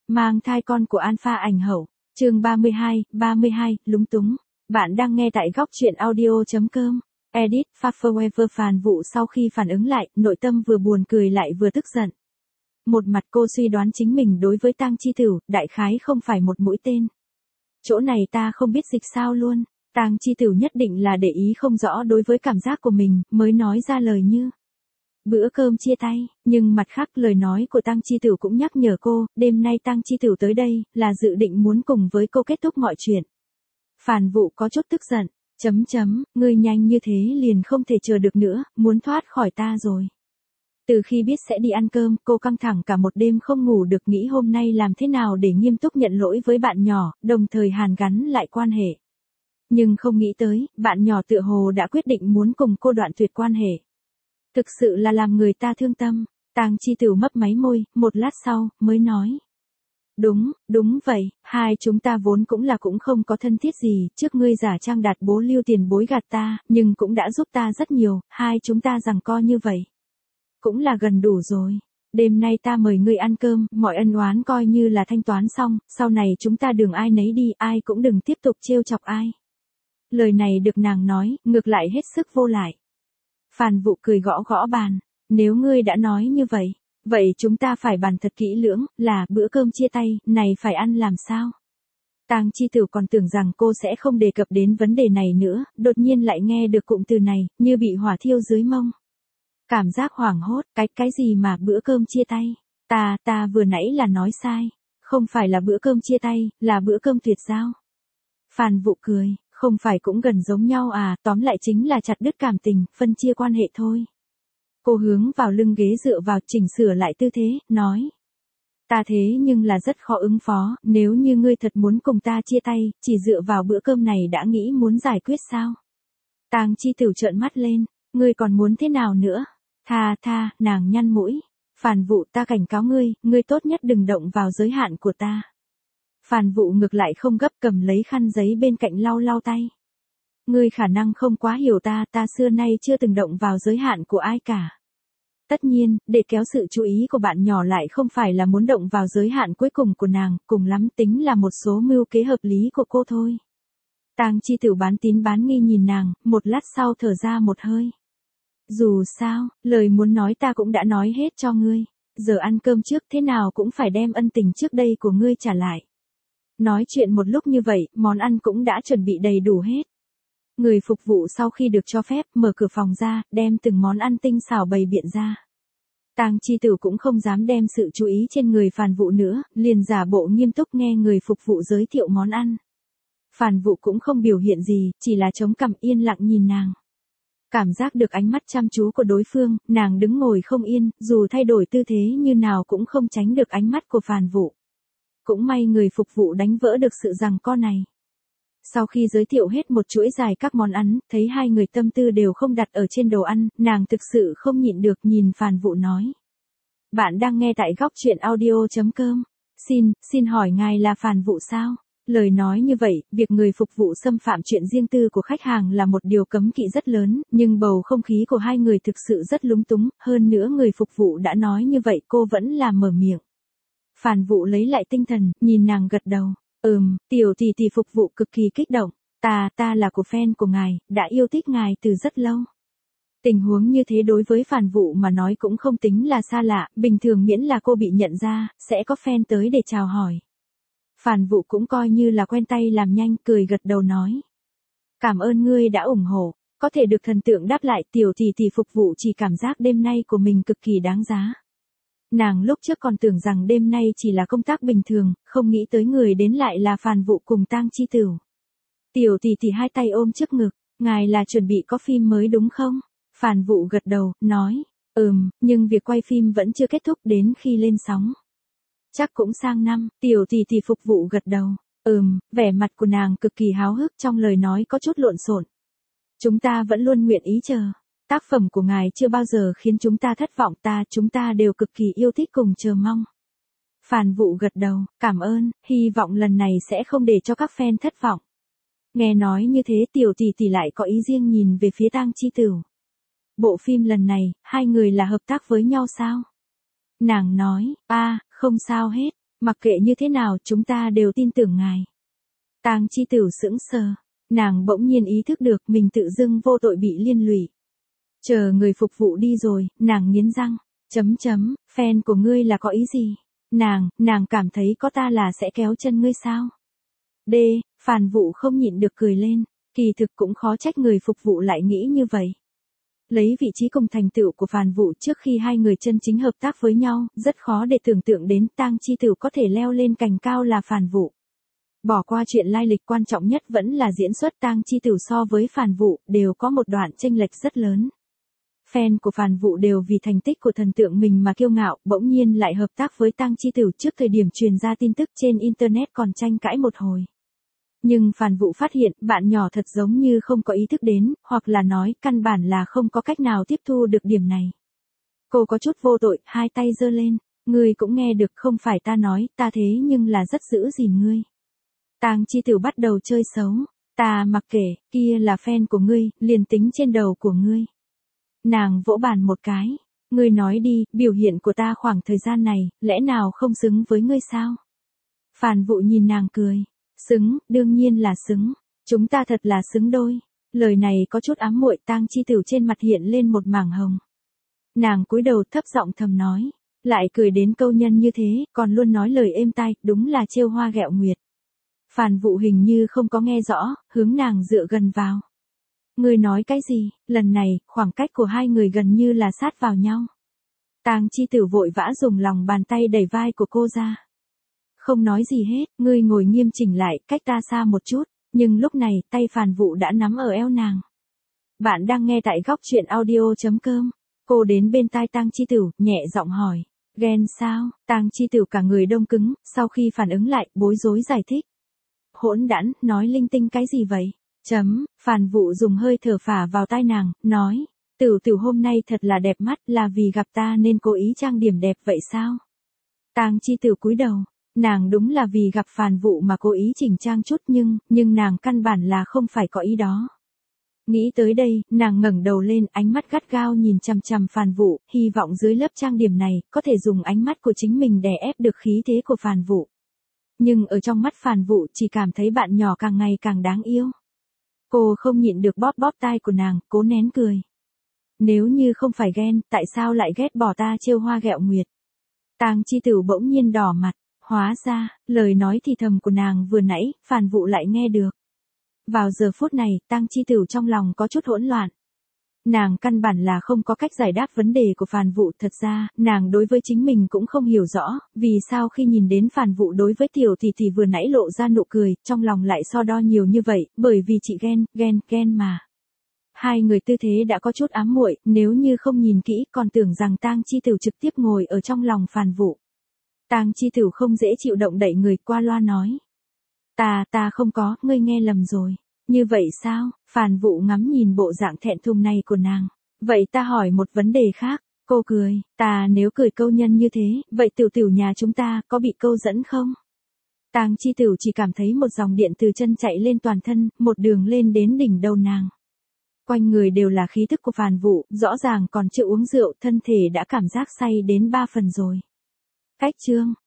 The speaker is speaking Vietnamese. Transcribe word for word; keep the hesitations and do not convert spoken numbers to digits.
Mang thai con của Alpha ảnh hậu. Chương ba mươi hai, ba mươi hai, lúng túng. Bạn đang nghe tại góc truyện audio chấm com. Edit, Forever Phàn Vụ sau khi phản ứng lại, nội tâm vừa buồn cười lại vừa tức giận. Một mặt cô suy đoán chính mình đối với Tang Chi Tửu, đại khái không phải một mũi tên. Chỗ này ta không biết dịch sao luôn. Tang Chi Tửu nhất định là để ý không rõ đối với cảm giác của mình, mới nói ra lời như bữa cơm chia tay, nhưng mặt khác lời nói của Tang Chi Tửu cũng nhắc nhở cô, đêm nay Tang Chi Tửu tới đây, là dự định muốn cùng với cô kết thúc mọi chuyện. Phàn Vụ có chút tức giận, chấm chấm, ngươi nhanh như thế liền không thể chờ được nữa, muốn thoát khỏi ta rồi. Từ khi biết sẽ đi ăn cơm, cô căng thẳng cả một đêm không ngủ được, nghĩ hôm nay làm thế nào để nghiêm túc nhận lỗi với bạn nhỏ, đồng thời hàn gắn lại quan hệ. Nhưng không nghĩ tới, bạn nhỏ tựa hồ đã quyết định muốn cùng cô đoạn tuyệt quan hệ. Thực sự là làm người ta thương tâm. Tang Chi Tửu mấp máy môi, một lát sau, mới nói. Đúng, đúng vậy, hai chúng ta vốn cũng là cũng không có thân thiết gì, trước ngươi giả trang đạt bố lưu tiền bối gạt ta, nhưng cũng đã giúp ta rất nhiều, hai chúng ta giằng co như vậy. Cũng là gần đủ rồi. Đêm nay ta mời ngươi ăn cơm, mọi ân oán coi như là thanh toán xong, sau này chúng ta đường ai nấy đi, ai cũng đừng tiếp tục trêu chọc ai. Lời này được nàng nói, ngược lại hết sức vô lại. Phàn Vụ cười gõ gõ bàn, nếu ngươi đã nói như vậy, vậy chúng ta phải bàn thật kỹ lưỡng, là bữa cơm chia tay, này phải ăn làm sao? Tang Chi Tửu còn tưởng rằng cô sẽ không đề cập đến vấn đề này nữa, đột nhiên lại nghe được cụm từ này, như bị hỏa thiêu dưới mông. Cảm giác hoảng hốt, cái, cái gì mà bữa cơm chia tay? Ta, ta vừa nãy là nói sai, không phải là bữa cơm chia tay, là bữa cơm tuyệt giao. Phàn Vụ cười. Không phải cũng gần giống nhau à, tóm lại chính là chặt đứt cảm tình, phân chia quan hệ thôi. Cô hướng vào lưng ghế dựa vào, chỉnh sửa lại tư thế, nói. Ta thế nhưng là rất khó ứng phó, nếu như ngươi thật muốn cùng ta chia tay, chỉ dựa vào bữa cơm này đã nghĩ muốn giải quyết sao? Tang Chi Tửu trợn mắt lên, ngươi còn muốn thế nào nữa? Tha tha, nàng nhăn mũi. Phàn Vụ, ta cảnh cáo ngươi, ngươi tốt nhất đừng động vào giới hạn của ta. Phàn Vụ ngược lại không gấp, cầm lấy khăn giấy bên cạnh lau lau tay. Ngươi khả năng không quá hiểu ta, ta xưa nay chưa từng động vào giới hạn của ai cả. Tất nhiên, để kéo sự chú ý của bạn nhỏ lại không phải là muốn động vào giới hạn cuối cùng của nàng, cùng lắm tính là một số mưu kế hợp lý của cô thôi. Tang Chi Tửu bán tín bán nghi nhìn nàng, một lát sau thở ra một hơi. Dù sao, lời muốn nói ta cũng đã nói hết cho ngươi, giờ ăn cơm trước thế nào cũng phải đem ân tình trước đây của ngươi trả lại. Nói chuyện một lúc như vậy, món ăn cũng đã chuẩn bị đầy đủ hết. Người phục vụ sau khi được cho phép, mở cửa phòng ra, đem từng món ăn tinh xảo bày biện ra. Tang Chi Tửu cũng không dám đem sự chú ý trên người Phàn Vụ nữa, liền giả bộ nghiêm túc nghe người phục vụ giới thiệu món ăn. Phàn Vụ cũng không biểu hiện gì, chỉ là chống cằm yên lặng nhìn nàng. Cảm giác được ánh mắt chăm chú của đối phương, nàng đứng ngồi không yên, dù thay đổi tư thế như nào cũng không tránh được ánh mắt của Phàn Vụ. Cũng may người phục vụ đánh vỡ được sự giằng co này. Sau khi giới thiệu hết một chuỗi dài các món ăn, thấy hai người tâm tư đều không đặt ở trên đồ ăn, nàng thực sự không nhịn được nhìn Phàn Vụ nói. Bạn đang nghe tại góc truyện audio chấm com. Xin, xin hỏi ngài là Phàn Vụ sao? Lời nói như vậy, việc người phục vụ xâm phạm chuyện riêng tư của khách hàng là một điều cấm kỵ rất lớn, nhưng bầu không khí của hai người thực sự rất lúng túng, hơn nữa người phục vụ đã nói như vậy cô vẫn là mở miệng. Phàn Vụ lấy lại tinh thần, nhìn nàng gật đầu. Ừm, tiểu tỷ tỷ phục vụ cực kỳ kích động. Ta, ta là của fan của ngài, đã yêu thích ngài từ rất lâu. Tình huống như thế đối với Phàn Vụ mà nói cũng không tính là xa lạ, bình thường miễn là cô bị nhận ra, sẽ có fan tới để chào hỏi. Phàn Vụ cũng coi như là quen tay làm nhanh, cười gật đầu nói. Cảm ơn ngươi đã ủng hộ, có thể được thần tượng đáp lại, tiểu tỷ tỷ phục vụ chỉ cảm giác đêm nay của mình cực kỳ đáng giá. Nàng lúc trước còn tưởng rằng đêm nay chỉ là công tác bình thường, không nghĩ tới người đến lại là Phàn Vụ cùng Tang Chi Tửu. Tiểu tỷ tỷ hai tay ôm trước ngực, ngài là chuẩn bị có phim mới đúng không? Phàn Vụ gật đầu, nói, ừm, nhưng việc quay phim vẫn chưa kết thúc đến khi lên sóng. Chắc cũng sang năm, tiểu tỷ tỷ phục vụ gật đầu, ừm, vẻ mặt của nàng cực kỳ háo hức, trong lời nói có chút lộn xộn. Chúng ta vẫn luôn nguyện ý chờ. Tác phẩm của ngài chưa bao giờ khiến chúng ta thất vọng, ta, chúng ta đều cực kỳ yêu thích cùng chờ mong. Phàn Vụ gật đầu, cảm ơn, hy vọng lần này sẽ không để cho các fan thất vọng. Nghe nói như thế tiểu tỷ tỷ lại có ý riêng nhìn về phía Tang Chi Tửu. Bộ phim lần này, hai người là hợp tác với nhau sao? Nàng nói, a, không sao hết, Mặc kệ như thế nào chúng ta đều tin tưởng ngài. Tang Chi Tửu sững sờ, nàng bỗng nhiên ý thức được mình tự dưng vô tội bị liên lụy. Chờ người phục vụ đi rồi, nàng nghiến răng, chấm chấm, fan của ngươi là có ý gì? Nàng, nàng cảm thấy có ta là sẽ kéo chân ngươi sao? D, Phàn Vũ không nhịn được cười lên, kỳ thực cũng khó trách người phục vụ lại nghĩ như vậy. Lấy vị trí cùng thành tựu của Phàn Vũ trước khi hai người chân chính hợp tác với nhau, rất khó để tưởng tượng đến Tang Chi Tửu có thể leo lên cành cao là Phàn Vũ. Bỏ qua chuyện lai lịch, quan trọng nhất vẫn là diễn xuất. Tang Chi Tửu so với Phàn Vũ đều có một đoạn chênh lệch rất lớn. Fan của Phàn Vũ đều vì thành tích của thần tượng mình mà kiêu ngạo, bỗng nhiên lại hợp tác với Tang Chi Tửu. Trước thời điểm truyền ra tin tức trên internet còn tranh cãi một hồi. Nhưng Phàn Vũ phát hiện bạn nhỏ thật giống như không có ý thức đến, hoặc là nói căn bản là không có cách nào tiếp thu được điểm này. Cô có chút vô tội, hai tay giơ lên, ngươi cũng nghe được, không phải ta nói, ta thế nhưng là rất giữ gìn ngươi. Tang Chi Tửu bắt đầu chơi xấu, ta mặc kệ, kia là fan của ngươi, liền tính trên đầu của ngươi. Nàng vỗ bàn một cái, ngươi nói đi, biểu hiện của ta khoảng thời gian này, lẽ nào không xứng với ngươi sao? Phàn Vũ nhìn nàng cười, xứng, đương nhiên là xứng, chúng ta thật là xứng đôi. Lời này có chút ám muội. Tang Chi Tửu trên mặt hiện lên một mảng hồng. Nàng cúi đầu thấp giọng thầm nói, lại cười đến câu nhân như thế, còn luôn nói lời êm tai, đúng là trêu hoa ghẹo nguyệt. Phàn Vũ hình như không có nghe rõ, hướng nàng dựa gần vào. Ngươi nói cái gì? Lần này, khoảng cách của hai người gần như là sát vào nhau. Tang Chi Tửu vội vã dùng lòng bàn tay đẩy vai của cô ra. Không nói gì hết, ngươi ngồi nghiêm chỉnh lại, cách ta xa một chút, nhưng lúc này, tay Phàn Vũ đã nắm ở eo nàng. Bạn đang nghe tại góc truyện audio chấm com. Cô đến bên tai Tang Chi Tửu, nhẹ giọng hỏi, ghen sao? Tang Chi Tửu cả người đông cứng, sau khi phản ứng lại, bối rối giải thích. Hỗn đản, nói linh tinh cái gì vậy? Chấm, Phàn Vũ dùng hơi thở phả vào tai nàng, nói, Tửu Tửu hôm nay thật là đẹp mắt, là vì gặp ta nên cố ý trang điểm đẹp vậy sao? Tang Chi Tửu cúi đầu, nàng đúng là vì gặp Phàn Vũ mà cố ý chỉnh trang chút, nhưng, nhưng nàng căn bản là không phải có ý đó. Nghĩ tới đây, nàng ngẩng đầu lên, ánh mắt gắt gao nhìn chằm chằm Phàn Vũ, hy vọng dưới lớp trang điểm này, có thể dùng ánh mắt của chính mình đè ép được khí thế của Phàn Vũ. Nhưng ở trong mắt Phàn Vũ chỉ cảm thấy bạn nhỏ càng ngày càng đáng yêu. Cô không nhịn được bóp bóp tai của nàng, cố nén cười. Nếu như không phải ghen, tại sao lại ghét bỏ ta trêu hoa ghẹo nguyệt? Tang Chi Tửu bỗng nhiên đỏ mặt, hóa ra, lời nói thì thầm của nàng vừa nãy, Phàn Vũ lại nghe được. Vào giờ phút này, Tang Chi Tửu trong lòng có chút hỗn loạn. Nàng căn bản là không có cách giải đáp vấn đề của Phàn Vũ. Thật ra, nàng đối với chính mình cũng không hiểu rõ, vì sao khi nhìn đến Phàn Vũ đối với tiểu tỷ tỷ vừa nãy lộ ra nụ cười, trong lòng lại so đo nhiều như vậy, bởi vì chị ghen, ghen, ghen mà. Hai người tư thế đã có chút ám muội, nếu như không nhìn kỹ còn tưởng rằng Tang Chi Tửu trực tiếp ngồi ở trong lòng Phàn Vũ. Tang Chi Tửu không dễ chịu động đậy người, qua loa nói. Ta, ta không có, ngươi nghe lầm rồi. Như vậy sao? Phàn Vũ ngắm nhìn bộ dạng thẹn thùng này của nàng. Vậy ta hỏi một vấn đề khác. Cô cười, ta nếu cười câu nhân như thế, vậy Tửu Tửu nhà chúng ta có bị câu dẫn không? Tang Chi Tửu chỉ cảm thấy một dòng điện từ chân chạy lên toàn thân, một đường lên đến đỉnh đầu nàng. Quanh người đều là khí tức của Phàn Vũ, rõ ràng còn chưa uống rượu, thân thể đã cảm giác say đến ba phần rồi. Cách chương